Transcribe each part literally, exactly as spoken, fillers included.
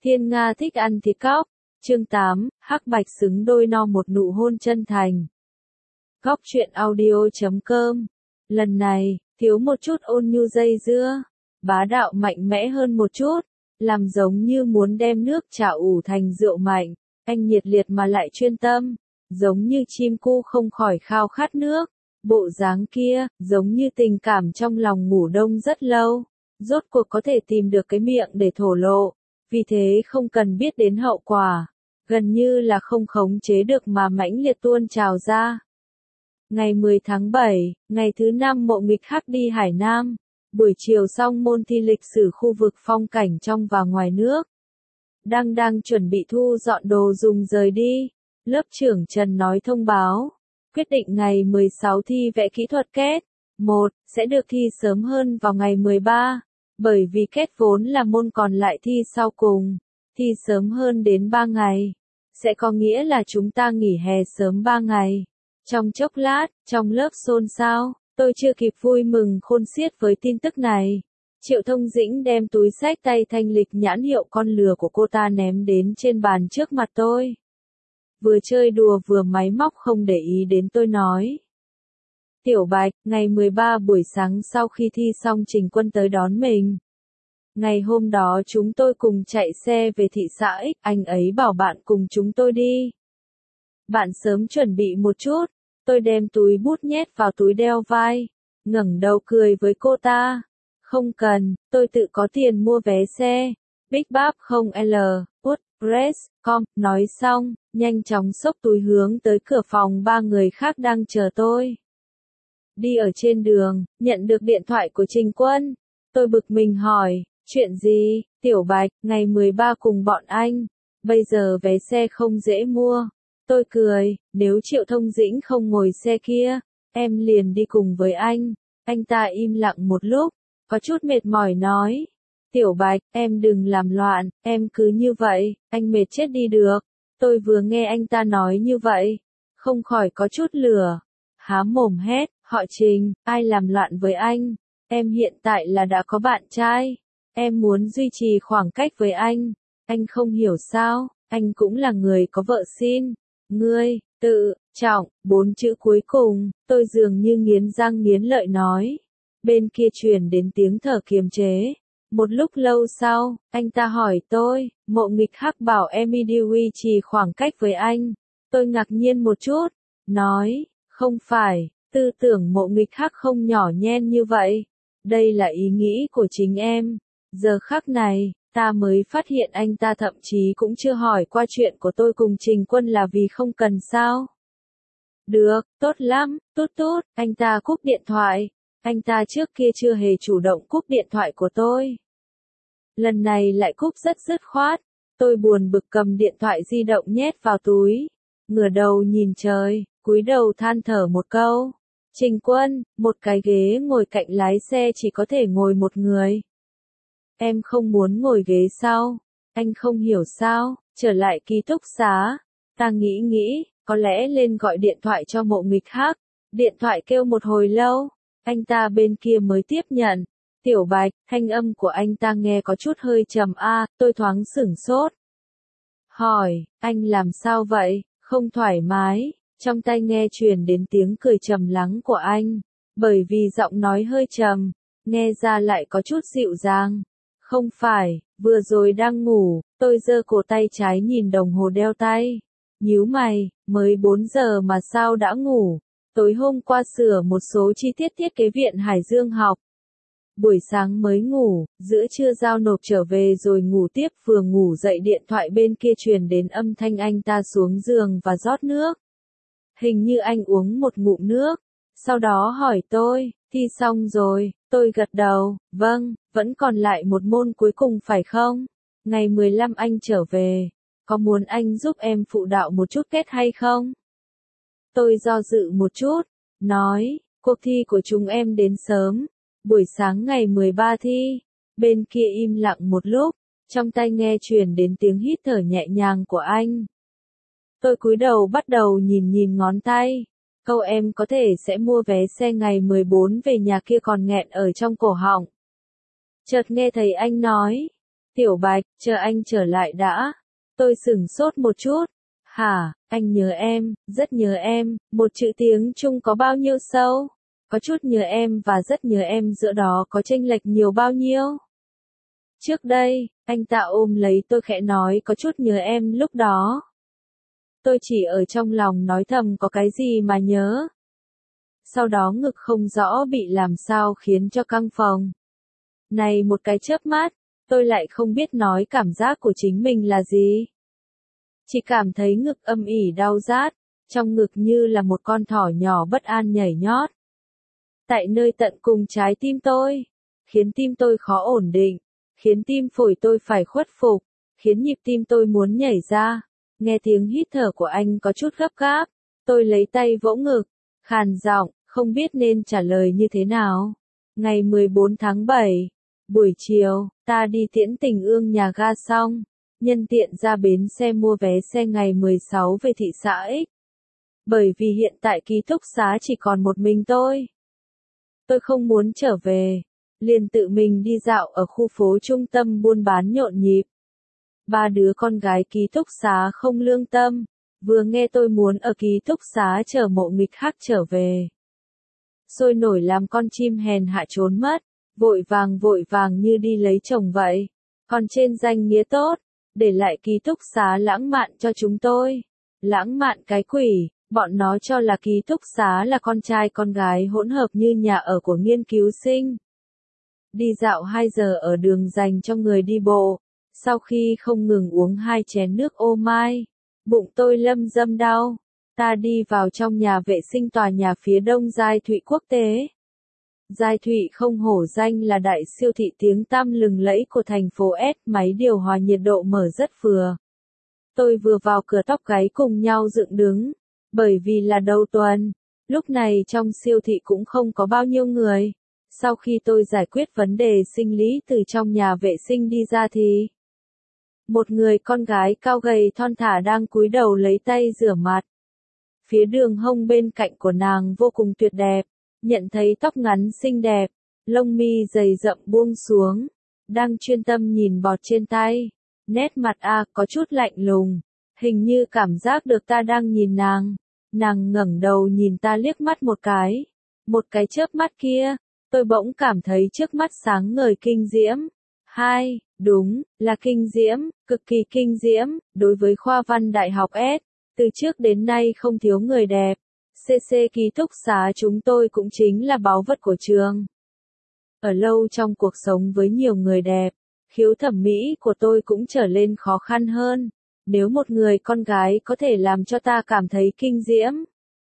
Thiên Nga thích ăn thịt cóc. Chương tám, hắc bạch xứng đôi no một nụ hôn chân thành. Góc truyện audio chấm com. Lần này, thiếu một chút ôn nhu dây dưa, bá đạo mạnh mẽ hơn một chút, làm giống như muốn đem nước trà ủ thành rượu mạnh, anh nhiệt liệt mà lại chuyên tâm, giống như chim cu không khỏi khao khát nước, bộ dáng kia, giống như tình cảm trong lòng ngủ đông rất lâu, rốt cuộc có thể tìm được cái miệng để thổ lộ, vì thế không cần biết đến hậu quả, gần như là không khống chế được mà mãnh liệt tuôn trào ra. Ngày mười tháng bảy, ngày thứ năm Mộ Nghịch Hắc đi Hải Nam, buổi chiều xong môn thi lịch sử khu vực phong cảnh trong và ngoài nước. Đang đang chuẩn bị thu dọn đồ dùng rời đi, lớp trưởng Trần nói thông báo, quyết định ngày mười sáu thi vẽ kỹ thuật kết, một, sẽ được thi sớm hơn vào ngày mười ba, bởi vì kết vốn là môn còn lại thi sau cùng, thi sớm hơn đến ba ngày, sẽ có nghĩa là chúng ta nghỉ hè sớm ba ngày. Trong chốc lát, trong lớp xôn xao, tôi chưa kịp vui mừng khôn xiết với tin tức này. Triệu Thông Dĩnh đem túi xách tay thanh lịch nhãn hiệu con lừa của cô ta ném đến trên bàn trước mặt tôi. Vừa chơi đùa vừa máy móc không để ý đến tôi nói. Tiểu Bạch, ngày mười ba buổi sáng sau khi thi xong Trình Quân tới đón mình. Ngày hôm đó chúng tôi cùng chạy xe về thị xã X, anh ấy bảo bạn cùng chúng tôi đi. Bạn sớm chuẩn bị một chút, tôi đem túi bút nhét vào túi đeo vai, ngẩng đầu cười với cô ta. Không cần, tôi tự có tiền mua vé xe. Big Bab không L, Woodpress, com, nói xong, nhanh chóng xốc túi hướng tới cửa phòng ba người khác đang chờ tôi. Đi ở trên đường, nhận được điện thoại của Trình Quân. Tôi bực mình hỏi, chuyện gì, Tiểu Bạch, ngày mười ba cùng bọn anh, bây giờ vé xe không dễ mua. Tôi cười, nếu Triệu Thông Dĩnh không ngồi xe kia, em liền đi cùng với anh. Anh ta im lặng một lúc, có chút mệt mỏi nói. Tiểu Bạch, em đừng làm loạn, em cứ như vậy, anh mệt chết đi được. Tôi vừa nghe anh ta nói như vậy, không khỏi có chút lửa. Há mồm hét, họ Trình, ai làm loạn với anh? Em hiện tại là đã có bạn trai. Em muốn duy trì khoảng cách với anh. Anh không hiểu sao, anh cũng là người có vợ xin. Ngươi, tự, trọng, bốn chữ cuối cùng, tôi dường như nghiến răng nghiến lợi nói. Bên kia truyền đến tiếng thở kiềm chế. Một lúc lâu sau, anh ta hỏi tôi, Mộ Nghịch Hắc bảo em đi duy trì khoảng cách với anh. Tôi ngạc nhiên một chút, nói, không phải, tư tưởng Mộ Nghịch Hắc không nhỏ nhen như vậy. Đây là ý nghĩ của chính em. Giờ khắc này, ta mới phát hiện anh ta thậm chí cũng chưa hỏi qua chuyện của tôi cùng Trình Quân là vì không cần sao. Được, tốt lắm, tốt tốt, anh ta cúp điện thoại. Anh ta trước kia chưa hề chủ động cúp điện thoại của tôi. Lần này lại cúp rất dứt khoát. Tôi buồn bực cầm điện thoại di động nhét vào túi. Ngửa đầu nhìn trời, cúi đầu than thở một câu. Trình Quân, một cái ghế ngồi cạnh lái xe chỉ có thể ngồi một người. Em không muốn ngồi ghế sau. Anh không hiểu sao, trở lại ký túc xá. Ta nghĩ nghĩ, có lẽ lên gọi điện thoại cho Mộ Nghịch Hắc. Điện thoại kêu một hồi lâu, anh ta bên kia mới tiếp nhận. Tiểu Bạch, thanh âm của anh ta nghe có chút hơi trầm a, tôi thoáng sửng sốt. Hỏi, anh làm sao vậy, không thoải mái, trong tai nghe truyền đến tiếng cười trầm lắng của anh, bởi vì giọng nói hơi trầm, nghe ra lại có chút dịu dàng. Không phải, vừa rồi đang ngủ, tôi giơ cổ tay trái nhìn đồng hồ đeo tay. Nhíu mày, mới bốn giờ mà sao đã ngủ. Tối hôm qua sửa một số chi tiết thiết kế viện Hải Dương học. Buổi sáng mới ngủ, giữa trưa giao nộp trở về rồi ngủ tiếp, vừa ngủ dậy điện thoại bên kia truyền đến âm thanh anh ta xuống giường và rót nước. Hình như anh uống một ngụm nước. Sau đó hỏi tôi, thi xong rồi, tôi gật đầu, vâng, vẫn còn lại một môn cuối cùng phải không? Ngày mười lăm anh trở về, có muốn anh giúp em phụ đạo một chút kết hay không? Tôi do dự một chút, nói, cuộc thi của chúng em đến sớm, buổi sáng ngày mười ba thi. Bên kia im lặng một lúc, trong tai nghe truyền đến tiếng hít thở nhẹ nhàng của anh. Tôi cúi đầu bắt đầu nhìn nhìn ngón tay. Câu em có thể sẽ mua vé xe ngày mười bốn về nhà kia còn nghẹn ở trong cổ họng. Chợt nghe thấy anh nói, Tiểu Bạch, chờ anh trở lại đã. Tôi sửng sốt một chút. Hả, anh nhớ em, rất nhớ em, một chữ tiếng Trung có bao nhiêu sâu? Có chút nhớ em và rất nhớ em giữa đó có chênh lệch nhiều bao nhiêu? Trước đây, anh ta ôm lấy tôi khẽ nói có chút nhớ em lúc đó. Tôi chỉ ở trong lòng nói thầm có cái gì mà nhớ. Sau đó ngực không rõ bị làm sao khiến cho căng phồng. Này một cái chớp mắt, tôi lại không biết nói cảm giác của chính mình là gì. Chỉ cảm thấy ngực âm ỉ đau rát, trong ngực như là một con thỏ nhỏ bất an nhảy nhót. Tại nơi tận cùng trái tim tôi, khiến tim tôi khó ổn định, khiến tim phổi tôi phải khuất phục, khiến nhịp tim tôi muốn nhảy ra. Nghe tiếng hít thở của anh có chút gấp gáp, tôi lấy tay vỗ ngực, khàn giọng, không biết nên trả lời như thế nào. Ngày mười bốn tháng bảy, buổi chiều, ta đi tiễn Tình Ương nhà ga xong, nhân tiện ra bến xe mua vé xe ngày mười sáu về thị xã X. Bởi vì hiện tại ký túc xá chỉ còn một mình tôi. Tôi không muốn trở về, liền tự mình đi dạo ở khu phố trung tâm buôn bán nhộn nhịp. Ba đứa con gái ký túc xá không lương tâm, vừa nghe tôi muốn ở ký túc xá chờ Mộ Nghịch Hắc trở về. Sôi nổi làm con chim hèn hạ trốn mất, vội vàng vội vàng như đi lấy chồng vậy. Còn trên danh nghĩa tốt, để lại ký túc xá lãng mạn cho chúng tôi. Lãng mạn cái quỷ, bọn nó cho là ký túc xá là con trai con gái hỗn hợp như nhà ở của nghiên cứu sinh. Đi dạo hai giờ ở đường dành cho người đi bộ, sau khi không ngừng uống hai chén nước ô mai, bụng tôi lâm dâm đau. Ta đi vào trong nhà vệ sinh tòa nhà phía đông Giai Thụy Quốc tế. Giai Thụy không hổ danh là đại siêu thị tiếng tăm lừng lẫy của thành phố S, máy điều hòa nhiệt độ mở rất vừa. Tôi vừa vào cửa tóc gáy cùng nhau dựng đứng, bởi vì là đầu tuần, lúc này trong siêu thị cũng không có bao nhiêu người. Sau khi tôi giải quyết vấn đề sinh lý từ trong nhà vệ sinh đi ra thì một người con gái cao gầy thon thả đang cúi đầu lấy tay rửa mặt. Phía đường hông bên cạnh của nàng vô cùng tuyệt đẹp, nhận thấy tóc ngắn xinh đẹp, lông mi dày rậm buông xuống, đang chuyên tâm nhìn bọt trên tay. Nét mặt a có chút lạnh lùng, hình như cảm giác được ta đang nhìn nàng. Nàng ngẩng đầu nhìn ta liếc mắt một cái. Một cái chớp mắt kia, tôi bỗng cảm thấy trước mắt sáng ngời kinh diễm. Hai, đúng, là kinh diễm, cực kỳ kinh diễm, đối với khoa văn đại học S. Từ trước đến nay không thiếu người đẹp. xê xê ký túc xá chúng tôi cũng chính là báu vật của trường. Ở lâu trong cuộc sống với nhiều người đẹp, khiếu thẩm mỹ của tôi cũng trở lên khó khăn hơn. Nếu một người con gái có thể làm cho ta cảm thấy kinh diễm,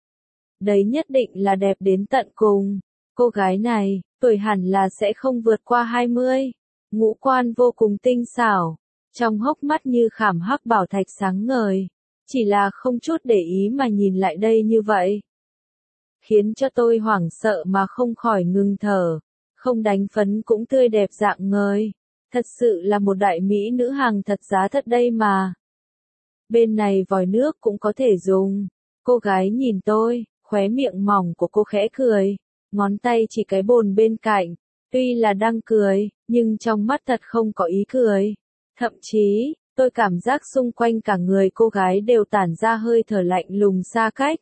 đấy nhất định là đẹp đến tận cùng. Cô gái này, tuổi hẳn là sẽ không vượt qua hai mươi. Ngũ quan vô cùng tinh xảo, trong hốc mắt như khảm hắc bảo thạch sáng ngời. Chỉ là không chút để ý mà nhìn lại đây như vậy, khiến cho tôi hoảng sợ mà không khỏi ngừng thở. Không đánh phấn cũng tươi đẹp dạng ngời. Thật sự là một đại mỹ nữ hàng thật giá thật đây mà. Bên này vòi nước cũng có thể dùng. Cô gái nhìn tôi, khóe miệng mỏng của cô khẽ cười, ngón tay chỉ cái bồn bên cạnh. Tuy là đang cười, nhưng trong mắt thật không có ý cười. Thậm chí, tôi cảm giác xung quanh cả người cô gái đều tản ra hơi thở lạnh lùng xa cách.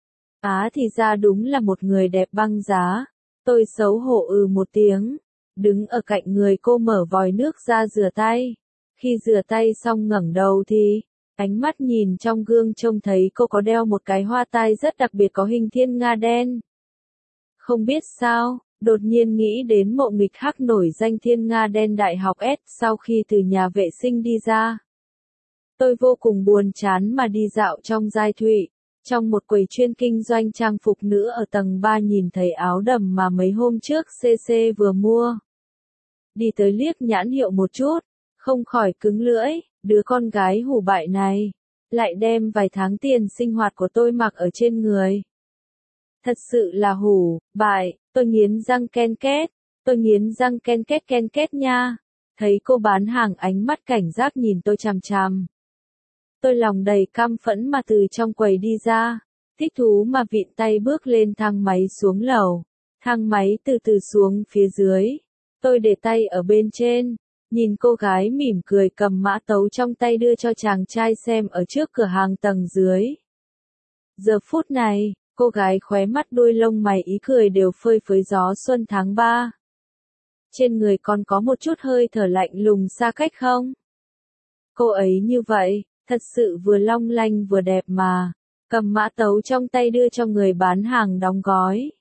Á thì ra đúng là một người đẹp băng giá. Tôi xấu hổ ừ một tiếng, đứng ở cạnh người cô mở vòi nước ra rửa tay. Khi rửa tay xong ngẩng đầu thì, ánh mắt nhìn trong gương trông thấy cô có đeo một cái hoa tai rất đặc biệt có hình thiên nga đen. Không biết sao, đột nhiên nghĩ đến Mộ Nghịch Hắc nổi danh thiên nga đen đại học S sau khi từ nhà vệ sinh đi ra. Tôi vô cùng buồn chán mà đi dạo trong Giai Thụy. Trong một quầy chuyên kinh doanh trang phục nữ ở tầng ba nhìn thấy áo đầm mà mấy hôm trước xê xê vừa mua. Đi tới liếc nhãn hiệu một chút, không khỏi cứng lưỡi, đứa con gái hủ bại này, lại đem vài tháng tiền sinh hoạt của tôi mặc ở trên người. Thật sự là hủ, bại, tôi nghiến răng ken két, tôi nghiến răng ken két ken két nha. Thấy cô bán hàng ánh mắt cảnh giác nhìn tôi chằm chằm. Tôi lòng đầy căm phẫn mà từ trong quầy đi ra, thích thú mà vịn tay bước lên thang máy xuống lầu. Thang máy từ từ xuống phía dưới. Tôi để tay ở bên trên, Nhìn cô gái mỉm cười cầm mã tấu trong tay đưa cho chàng trai xem ở trước cửa hàng tầng dưới. Giờ phút này, cô gái khóe mắt đuôi lông mày ý cười đều phơi phới gió xuân tháng ba. Trên người còn có một chút hơi thở lạnh lùng xa cách không? Cô ấy như vậy, thật sự vừa long lanh vừa đẹp mà. Cầm mã tấu trong tay đưa cho người bán hàng đóng gói.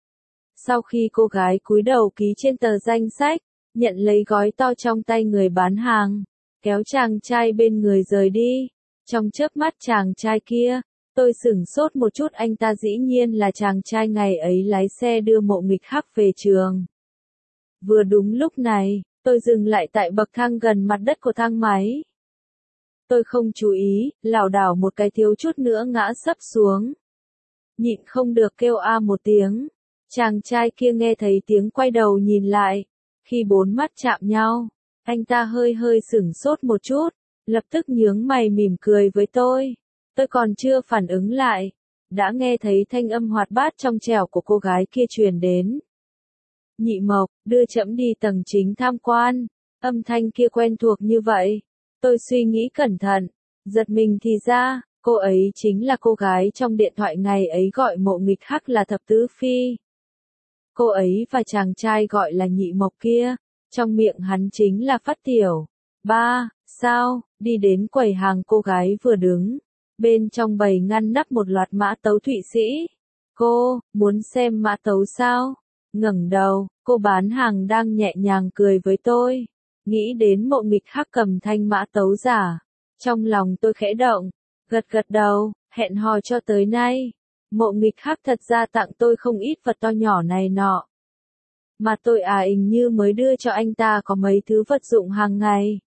Sau khi cô gái cúi đầu ký trên tờ danh sách, nhận lấy gói to trong tay người bán hàng, kéo chàng trai bên người rời đi. Trong chớp mắt chàng trai kia, tôi sửng sốt một chút, anh ta dĩ nhiên là chàng trai ngày ấy lái xe đưa Mộ Nghịch Hắc về trường. Vừa đúng lúc này, tôi dừng lại tại bậc thang gần mặt đất của thang máy. Tôi không chú ý, lảo đảo một cái thiếu chút nữa ngã sấp xuống. Nhịn không được kêu a một tiếng. Chàng trai kia nghe thấy tiếng quay đầu nhìn lại. Khi bốn mắt chạm nhau, anh ta hơi hơi sửng sốt một chút, lập tức nhướng mày mỉm cười với tôi. Tôi còn chưa phản ứng lại, đã nghe thấy thanh âm hoạt bát trong trẻo của cô gái kia truyền đến. Nhị Mộc, đưa trẫm đi tầng chính tham quan. Âm thanh kia quen thuộc như vậy. Tôi suy nghĩ cẩn thận, giật mình thì ra, cô ấy chính là cô gái trong điện thoại ngày ấy gọi Mộ Nghịch Hắc là Thập Tứ Phi. Cô ấy và chàng trai gọi là Nhị Mộc kia, trong miệng hắn chính là Phát Tiểu. Ba, sao, đi đến quầy hàng cô gái vừa đứng. Bên trong bày ngăn nắp một loạt mã tấu Thụy Sĩ. Cô, muốn xem mã tấu sao? Ngẩng đầu, cô bán hàng đang nhẹ nhàng cười với tôi. Nghĩ đến Mộ Nghịch Hắc cầm thanh mã tấu giả. Trong lòng tôi khẽ động, gật gật đầu, hẹn hò cho tới nay. Mộ Nghịch Hắc thật ra tặng tôi không ít vật to nhỏ này nọ. Mà tôi à hình như mới đưa cho anh ta có mấy thứ vật dụng hàng ngày.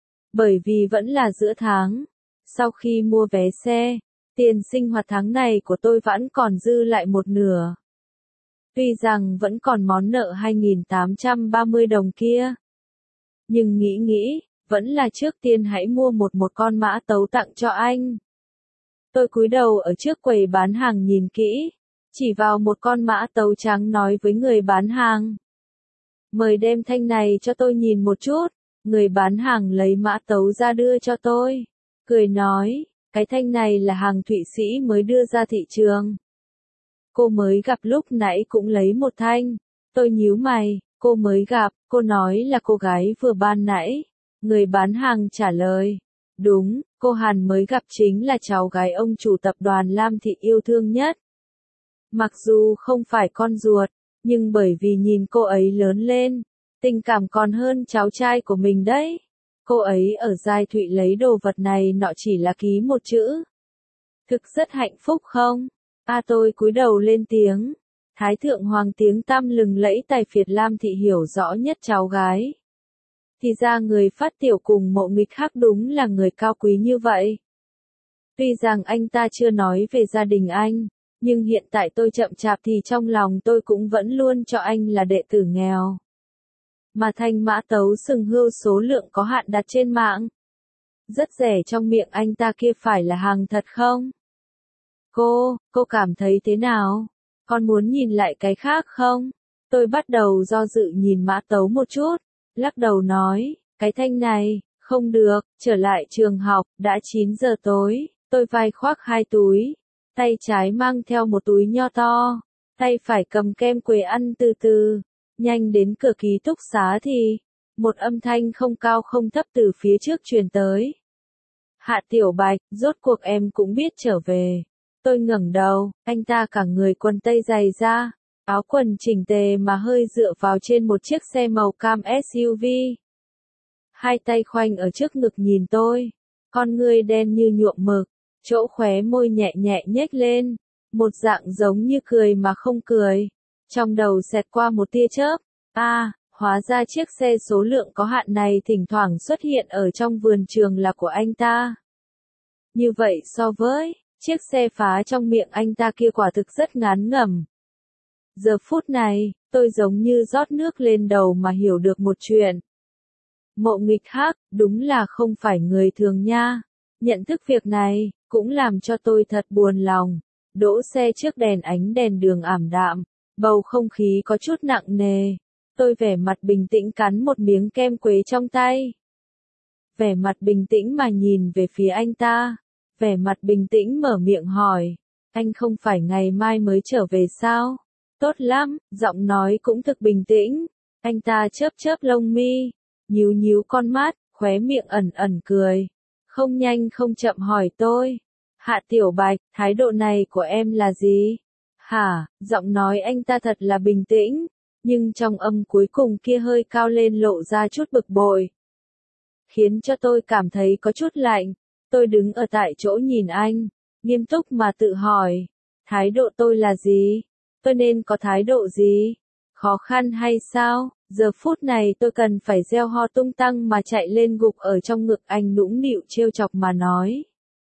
Bởi vì vẫn là giữa tháng. Sau khi mua vé xe, tiền sinh hoạt tháng này của tôi vẫn còn dư lại một nửa. Tuy rằng vẫn còn món nợ hai nghìn tám trăm ba mươi đồng kia. Nhưng nghĩ nghĩ, vẫn là trước tiên hãy mua một một con mã tấu tặng cho anh. Tôi cúi đầu ở trước quầy bán hàng nhìn kỹ, chỉ vào một con mã tấu trắng nói với người bán hàng. Mời đem thanh này cho tôi nhìn một chút. Người bán hàng lấy mã tấu ra đưa cho tôi. Cười nói, cái thanh này là hàng Thụy Sĩ mới đưa ra thị trường. Cô mới gặp lúc nãy cũng lấy một thanh. Tôi nhíu mày, cô mới gặp, cô nói là cô gái vừa ban nãy. Người bán hàng trả lời, đúng, cô Hàn mới gặp chính là cháu gái ông chủ tập đoàn Lam Thị yêu thương nhất. Mặc dù không phải con ruột, nhưng bởi vì nhìn cô ấy lớn lên, tình cảm còn hơn cháu trai của mình đấy. Cô ấy ở Giai Thụy lấy đồ vật này nọ chỉ là ký một chữ. Thực rất hạnh phúc không? A tôi cúi đầu lên tiếng. Thái thượng hoàng tiếng tăm lừng lẫy tài phiệt Lam Thị hiểu rõ nhất cháu gái. Thì ra người Phát Tiểu cùng Mộ Nghịch Hắc đúng là người cao quý như vậy. Tuy rằng anh ta chưa nói về gia đình anh, nhưng hiện tại tôi chậm chạp thì trong lòng tôi cũng vẫn luôn cho anh là đệ tử nghèo. Mà thanh mã tấu sừng hươu số lượng có hạn đặt trên mạng. Rất rẻ trong miệng anh ta kia phải là hàng thật không? Cô, cô cảm thấy thế nào? Con muốn nhìn lại cái khác không? Tôi bắt đầu do dự nhìn mã tấu một chút, lắc đầu nói, cái thanh này, không được, trở lại trường học, đã chín giờ tối, tôi vai khoác hai túi, tay trái mang theo một túi nho to, tay phải cầm kem quế ăn từ từ, nhanh đến cửa ký túc xá thì, một âm thanh không cao không thấp từ phía trước truyền tới. Hạ Tiểu Bạch, rốt cuộc em cũng biết trở về. Tôi ngẩng đầu, anh ta cả người quần tây dày da, áo quần chỉnh tề mà hơi dựa vào trên một chiếc xe màu cam ét u vê. Hai tay khoanh ở trước ngực nhìn tôi, con ngươi đen như nhuộm mực, chỗ khóe môi nhẹ nhẹ nhếch lên, một dạng giống như cười mà không cười. Trong đầu xẹt qua một tia chớp, a, à, hóa ra chiếc xe số lượng có hạn này thỉnh thoảng xuất hiện ở trong vườn trường là của anh ta. Như vậy so với chiếc xe phá trong miệng anh ta kia quả thực rất ngán ngẩm. Giờ phút này, tôi giống như rót nước lên đầu mà hiểu được một chuyện. Mộ Nghịch Hắc, đúng là không phải người thường nha. Nhận thức việc này, cũng làm cho tôi thật buồn lòng. Đỗ xe trước đèn ánh đèn đường ảm đạm, bầu không khí có chút nặng nề. Tôi vẻ mặt bình tĩnh cắn một miếng kem quế trong tay. Vẻ mặt bình tĩnh mà nhìn về phía anh ta. Vẻ mặt bình tĩnh mở miệng hỏi. Anh không phải ngày mai mới trở về sao? Tốt lắm, giọng nói cũng thực bình tĩnh. Anh ta chớp chớp lông mi, nhíu nhíu con mắt, khóe miệng ẩn ẩn cười. Không nhanh không chậm hỏi tôi. Hạ Tiểu Bạch, thái độ này của em là gì? Hả, giọng nói anh ta thật là bình tĩnh, nhưng trong âm cuối cùng kia hơi cao lên lộ ra chút bực bội. Khiến cho tôi cảm thấy có chút lạnh. Tôi đứng ở tại chỗ nhìn anh, nghiêm túc mà tự hỏi. Thái độ tôi là gì? Tôi nên có thái độ gì? Khó khăn hay sao? Giờ phút này tôi cần phải gieo ho tung tăng mà chạy lên gục ở trong ngực anh nũng nịu trêu chọc mà nói.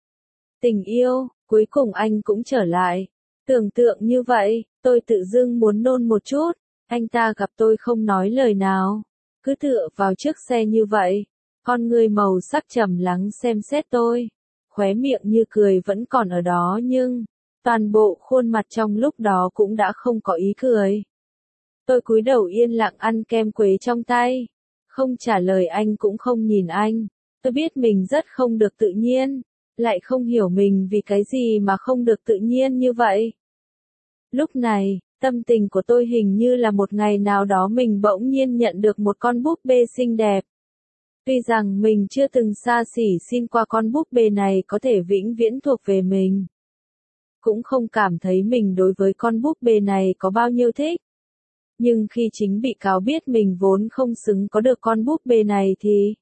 Tình yêu, cuối cùng anh cũng trở lại. Tưởng tượng như vậy, tôi tự dưng muốn nôn một chút. Anh ta gặp tôi không nói lời nào, cứ tựa vào chiếc xe như vậy. Con người màu sắc trầm lắng xem xét tôi. Khóe miệng như cười vẫn còn ở đó nhưng toàn bộ khuôn mặt trong lúc đó cũng đã không có ý cười. Tôi cúi đầu yên lặng ăn kem quế trong tay. Không trả lời anh cũng không nhìn anh. Tôi biết mình rất không được tự nhiên. Lại không hiểu mình vì cái gì mà không được tự nhiên như vậy. Lúc này, tâm tình của tôi hình như là một ngày nào đó mình bỗng nhiên nhận được một con búp bê xinh đẹp. Tuy rằng mình chưa từng xa xỉ xin qua con búp bê này có thể vĩnh viễn thuộc về mình. Cũng không cảm thấy mình đối với con búp bê này có bao nhiêu thích. Nhưng khi chính bị cáo biết mình vốn không xứng có được con búp bê này thì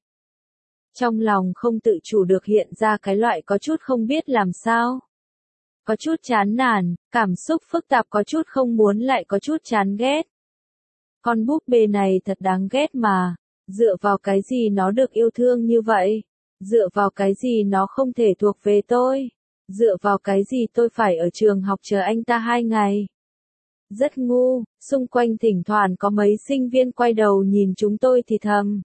trong lòng không tự chủ được hiện ra cái loại có chút không biết làm sao. Có chút chán nản, cảm xúc phức tạp, có chút không muốn lại có chút chán ghét. Con búp bê này thật đáng ghét mà, dựa vào cái gì nó được yêu thương như vậy? Dựa vào cái gì nó không thể thuộc về tôi? Dựa vào cái gì tôi phải ở trường học chờ anh ta hai ngày? Rất ngu, xung quanh thỉnh thoảng có mấy sinh viên quay đầu nhìn chúng tôi thì thầm.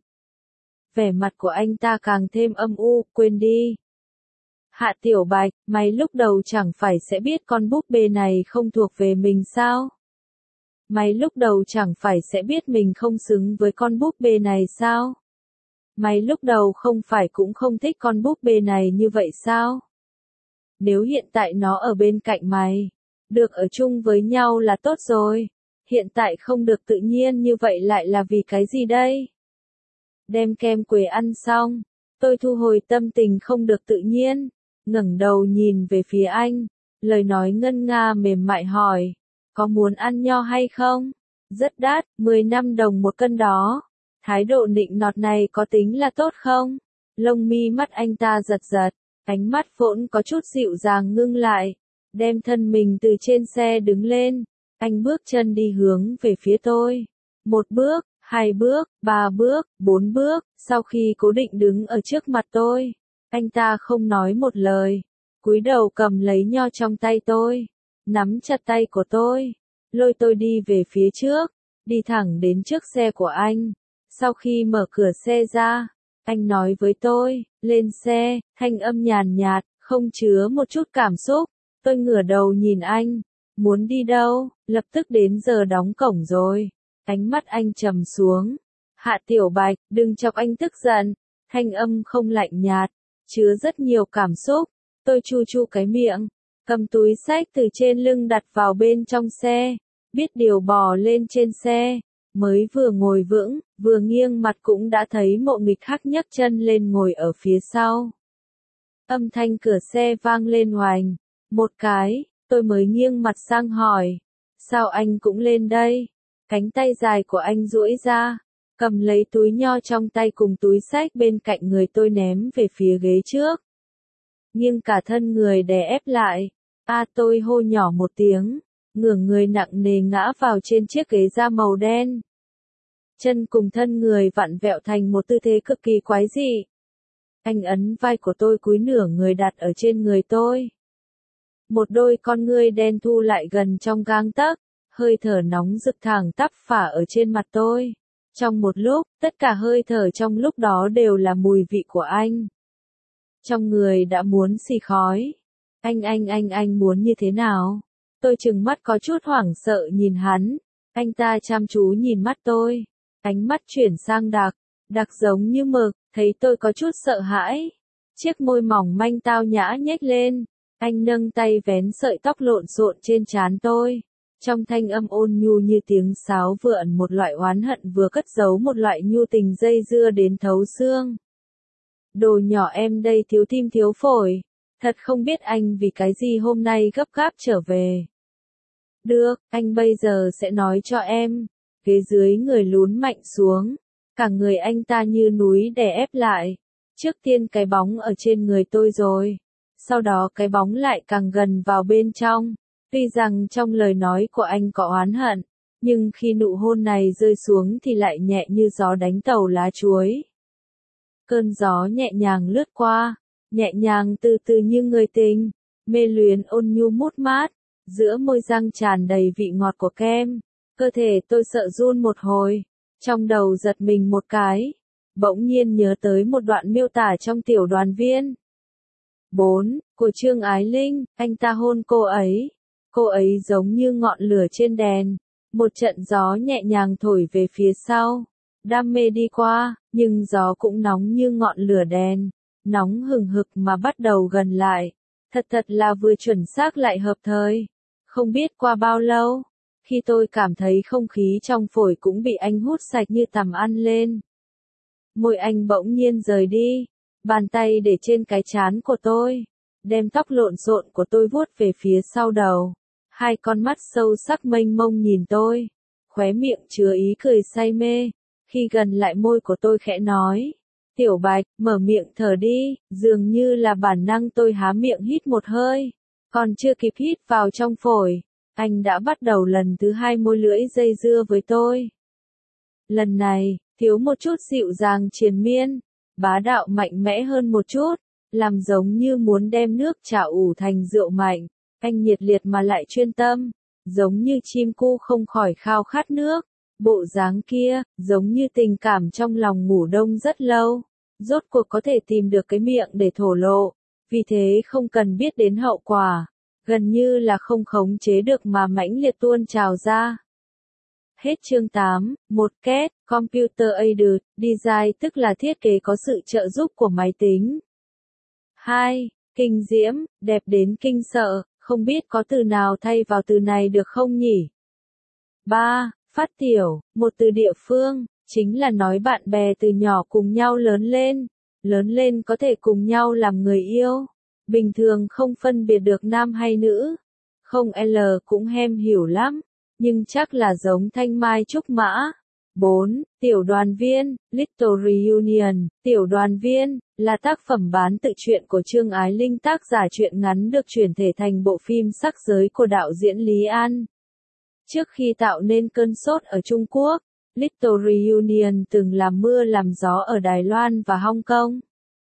Vẻ mặt của anh ta càng thêm âm u, quên đi. Hạ Tiểu Bạch, mày lúc đầu chẳng phải sẽ biết con búp bê này không thuộc về mình sao? Mày lúc đầu chẳng phải sẽ biết mình không xứng với con búp bê này sao? Mày lúc đầu không phải cũng không thích con búp bê này như vậy sao? Nếu hiện tại nó ở bên cạnh mày, được ở chung với nhau là tốt rồi. Hiện tại không được tự nhiên như vậy lại là vì cái gì đây? Đem kem quế ăn xong, tôi thu hồi tâm tình không được tự nhiên, ngẩng đầu nhìn về phía anh, lời nói ngân nga mềm mại hỏi, có muốn ăn nho hay không? Rất đắt, mười lăm đồng một cân đó. Thái độ nịnh nọt này có tính là tốt không? Lông mi mắt anh ta giật giật, ánh mắt phỗn có chút dịu dàng ngưng lại, đem thân mình từ trên xe đứng lên, anh bước chân đi hướng về phía tôi. Một bước, hai bước, ba bước, bốn bước, sau khi cố định đứng ở trước mặt tôi, anh ta không nói một lời, cúi đầu cầm lấy nho trong tay tôi, nắm chặt tay của tôi, lôi tôi đi về phía trước, đi thẳng đến trước xe của anh. Sau khi mở cửa xe ra, anh nói với tôi, lên xe, thanh âm nhàn nhạt, không chứa một chút cảm xúc. Tôi ngửa đầu nhìn anh, muốn đi đâu, lập tức đến giờ đóng cổng rồi. Ánh mắt anh trầm xuống. Hạ Tiểu Bạch, đừng chọc anh tức giận. Thanh âm không lạnh nhạt, chứa rất nhiều cảm xúc. Tôi chu chu cái miệng, cầm túi xách từ trên lưng đặt vào bên trong xe, biết điều bò lên trên xe. Mới vừa ngồi vững, vừa nghiêng mặt cũng đã thấy Mộ Nghịch Hắc nhấc chân lên ngồi ở phía sau. Âm thanh cửa xe vang lên oành. Một cái, tôi mới nghiêng mặt sang hỏi. Sao anh cũng lên đây? Cánh tay dài của anh duỗi ra, cầm lấy túi nho trong tay cùng túi xách bên cạnh người tôi ném về phía ghế trước. Nghiêng cả thân người đè ép lại. A tôi hô nhỏ một tiếng, ngửa người nặng nề ngã vào trên chiếc ghế da màu đen. Chân cùng thân người vặn vẹo thành một tư thế cực kỳ quái dị. Anh ấn vai của tôi cúi nửa người đặt ở trên người tôi. Một đôi con ngươi đen thu lại gần trong gang tấc, hơi thở nóng rực thẳng tắp phả ở trên mặt tôi. Trong một lúc, tất cả hơi thở trong lúc đó đều là mùi vị của anh. Trong người đã muốn xì khói. Anh anh anh anh muốn như thế nào? Tôi trừng mắt có chút hoảng sợ nhìn hắn. Anh ta chăm chú nhìn mắt tôi. Ánh mắt chuyển sang đặc, đặc giống như mực, thấy tôi có chút sợ hãi. Chiếc môi mỏng manh tao nhã nhếch lên, anh nâng tay vén sợi tóc lộn xộn trên trán tôi. Trong thanh âm ôn nhu như tiếng sáo vừa ẩn một loại oán hận vừa cất giấu một loại nhu tình dây dưa đến thấu xương. Đồ nhỏ em đây thiếu tim thiếu phổi, thật không biết anh vì cái gì hôm nay gấp gáp trở về. Được, anh bây giờ sẽ nói cho em. Ghế dưới người lún mạnh xuống, cả người anh ta như núi đè ép lại. Trước tiên cái bóng ở trên người tôi rồi, sau đó cái bóng lại càng gần vào bên trong. Tuy rằng trong lời nói của anh có oán hận, nhưng khi nụ hôn này rơi xuống thì lại nhẹ như gió đánh tàu lá chuối. Cơn gió nhẹ nhàng lướt qua, nhẹ nhàng từ từ như người tình, mê luyến ôn nhu mút mát, giữa môi răng tràn đầy vị ngọt của kem. Cơ thể tôi sợ run một hồi, trong đầu giật mình một cái, bỗng nhiên nhớ tới một đoạn miêu tả trong Tiểu Đoàn Viên. bốn. Của Trương Ái Linh, anh ta hôn cô ấy. Cô ấy giống như ngọn lửa trên đèn, một trận gió nhẹ nhàng thổi về phía sau. Đam mê đi qua, nhưng gió cũng nóng như ngọn lửa đèn, nóng hừng hực mà bắt đầu gần lại. Thật thật là vừa chuẩn xác lại hợp thời. Không biết qua bao lâu, khi tôi cảm thấy không khí trong phổi cũng bị anh hút sạch như tằm ăn lên. Môi anh bỗng nhiên rời đi, bàn tay để trên cái trán của tôi, đem tóc lộn xộn của tôi vuốt về phía sau đầu. Hai con mắt sâu sắc mênh mông nhìn tôi, khóe miệng chứa ý cười say mê. Khi gần lại môi của tôi khẽ nói, Tiểu Bạch, mở miệng thở đi. Dường như là bản năng tôi há miệng hít một hơi, còn chưa kịp hít vào trong phổi, anh đã bắt đầu lần thứ hai môi lưỡi dây dưa với tôi. Lần này, thiếu một chút dịu dàng triền miên, bá đạo mạnh mẽ hơn một chút, làm giống như muốn đem nước trà ủ thành rượu mạnh. Anh nhiệt liệt mà lại chuyên tâm, giống như chim cu không khỏi khao khát nước. Bộ dáng kia, giống như tình cảm trong lòng ngủ đông rất lâu, rốt cuộc có thể tìm được cái miệng để thổ lộ, vì thế không cần biết đến hậu quả, gần như là không khống chế được mà mãnh liệt tuôn trào ra. Hết chương tám. Một két, Computer Aided Design tức là thiết kế có sự trợ giúp của máy tính. hai. Kinh diễm, đẹp đến kinh sợ, không biết có từ nào thay vào từ này được không nhỉ? ba. Phát tiểu, một từ địa phương, chính là nói bạn bè từ nhỏ cùng nhau lớn lên, lớn lên có thể cùng nhau làm người yêu, bình thường không phân biệt được nam hay nữ, không L cũng hem hiểu lắm, nhưng chắc là giống Thanh Mai Trúc Mã. bốn. Tiểu Đoàn Viên, Little Reunion, Tiểu Đoàn Viên, là tác phẩm bán tự truyện của Trương Ái Linh, tác giả truyện ngắn được chuyển thể thành bộ phim Sắc Giới của đạo diễn Lý An. Trước khi tạo nên cơn sốt ở Trung Quốc, Little Reunion từng làm mưa làm gió ở Đài Loan và Hong Kong.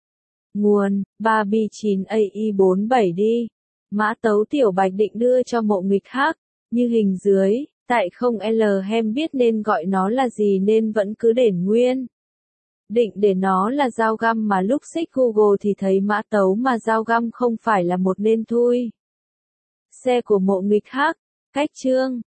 Nguồn, ba B chín A I bốn bảy D. Mã tấu Tiểu Bạch định đưa cho Mộ Nghịch Hắc, như hình dưới, tại không L hem biết nên gọi nó là gì nên vẫn cứ để nguyên. Định để nó là dao găm mà lúc xích Google thì thấy mã tấu mà dao găm không phải là một nên thui. Xe của Mộ Nghịch Hắc, cách chương.